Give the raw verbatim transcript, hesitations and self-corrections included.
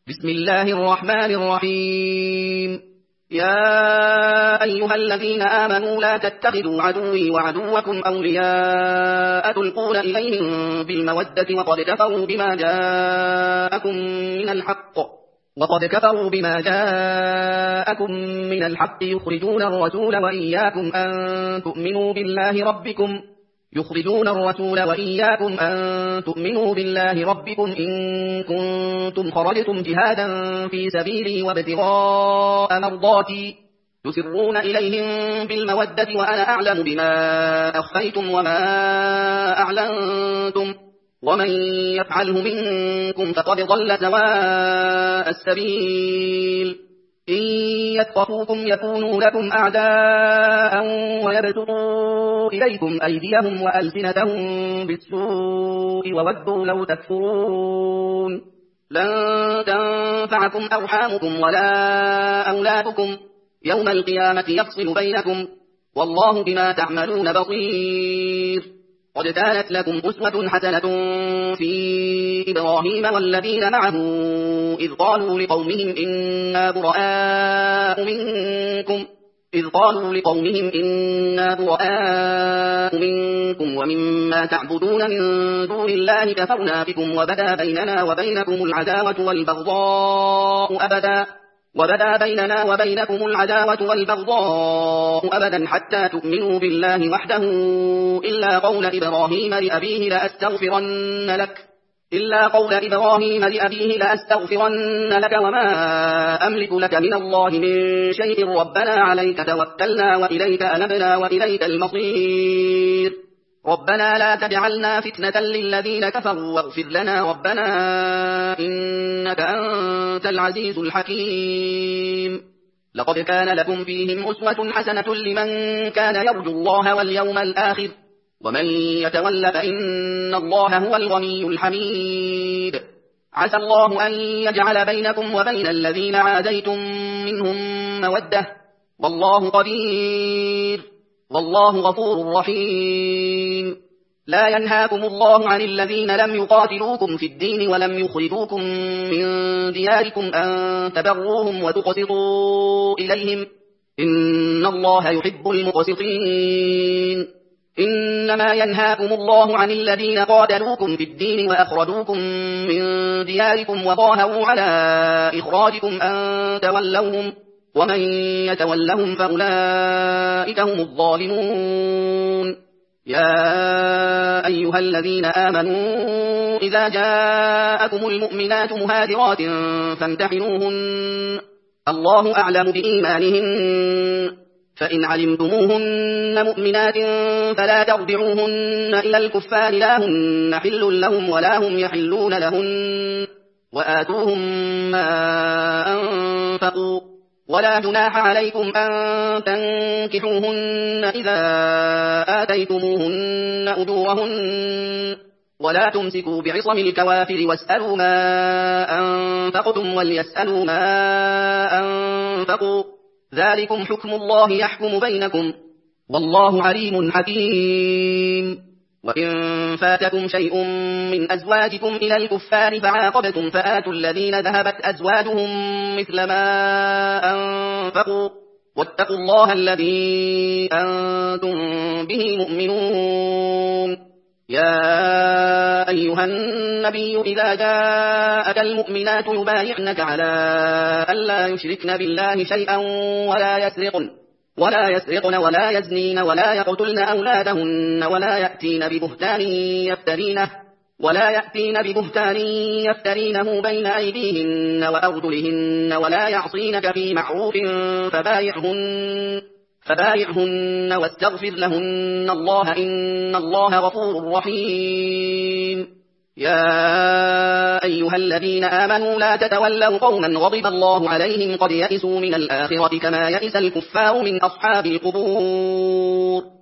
بسم الله الرحمن الرحيم. يا أيها الذين آمنوا لا تتخذوا عدوي وعدوكم أولياء تلقون إليهم بالمودة وقد كفروا بما جاءكم من الحق وقد كفروا بما جاءكم من الحق يخرجون الرسول وإياكم أن تؤمنوا بالله ربكم يخرجون الرسول وإياكم أن تؤمنوا بالله ربكم إن كنتم خرجتم جهادا في سبيلي وابتغاء مرضاتي تسرون إليهم بالمودة وأنا أعلم بما أخفيتم وما أعلنتم ومن يفعله منكم فقد ضل سواء السبيل. إن يثقفوكم يكونوا لكم أعداء ويبسطوا إليكم أيديهم وألسنتهم بالسوء وودوا لو تكفرون. لن تنفعكم أرحامكم ولا أولادكم يوم القيامة يفصل بينكم والله بما تعملون بصير. قد كانت لكم أسوة حسنة في إبراهيم والذين معه إذ قالوا لقومهم إنا براء منكم إذ قالوا لقومهم إنا براء منكم ومما تعبدون من دون الله كفرنا بكم وبدا بيننا وبينكم العداوة والبغضاء أبدا وبدا بيننا وبينكم العداوة والبغضاء أبدا حتى تؤمنوا بالله وحده إلا قول إبراهيم لأبيه لأستغفرن لك إلا قول إبراهيم لأبيه لأستغفرن لك وما أملك لك من الله من شيء ربنا عليك توكلنا وإليك أنبنا وإليك المصير. ربنا لا تجعلنا فتنة للذين كفروا واغفر لنا ربنا إنك أنت العزيز الحكيم. لقد كان لكم فيهم أسوة حسنة لمن كان يرجو الله واليوم الآخر ومن يتول فإن الله هو الغني الحميد. عسى الله أن يجعل بينكم وبين الذين عاديتم منهم مودة والله قدير والله غفور رحيم. لا ينهاكم الله عن الذين لم يقاتلوكم في الدين ولم يخرجوكم من دياركم أن تبروهم وتقسطوا إليهم إن الله يحب المقسطين. إنما ينهاكم الله عن الذين قاتلوكم في الدين وأخرجوكم من دياركم وظاهروا على إخراجكم أن تولوهم ومن يتولهم فأولئك هم الظالمون. يا أيها الذين آمنوا إذا جاءكم المؤمنات مهاجرات فامتحنوهن الله أعلم بإيمانهن فإن علمتموهن مؤمنات فلا ترجعوهن إلى الكفار لا هن حل لهم ولا هم يحلون لهن وآتوهم ما أنفقوا ولا جناح عليكم أن تنكحوهن إذا آتيتموهن أجورهن ولا تمسكوا بعصم الكوافر واسألوا ما أنفقتم وليسألوا ما أنفقوا ذلكم حكم الله يحكم بينكم والله عليم حكيم. وإن فاتكم شيء من أزواجكم إلى الكفار فعاقبتم فآتوا الذين ذهبت أزواجهم مثل ما أنفقوا واتقوا الله الذي أنتم به مؤمنون. يا أيها النبي إذا جاءك المؤمنات يبايعنك على ألا يشركن بالله شيئا ولا يسرقن ولا يسرقن ولا يزنين ولا يقتلن أولادهن ولا يأتين ببهتان يفترينه ولا يأتين ببهتان يفترينه بين أيديهن وأرجلهن ولا يعصينك في معروف فبايعهن فبايعهن واستغفر لهن الله إن الله غفور رحيم. يا أيها الذين آمنوا لا تتولوا قوما غضب الله عليهم قد يئسوا من الآخرة كما يئس الكفار من أصحاب القبور.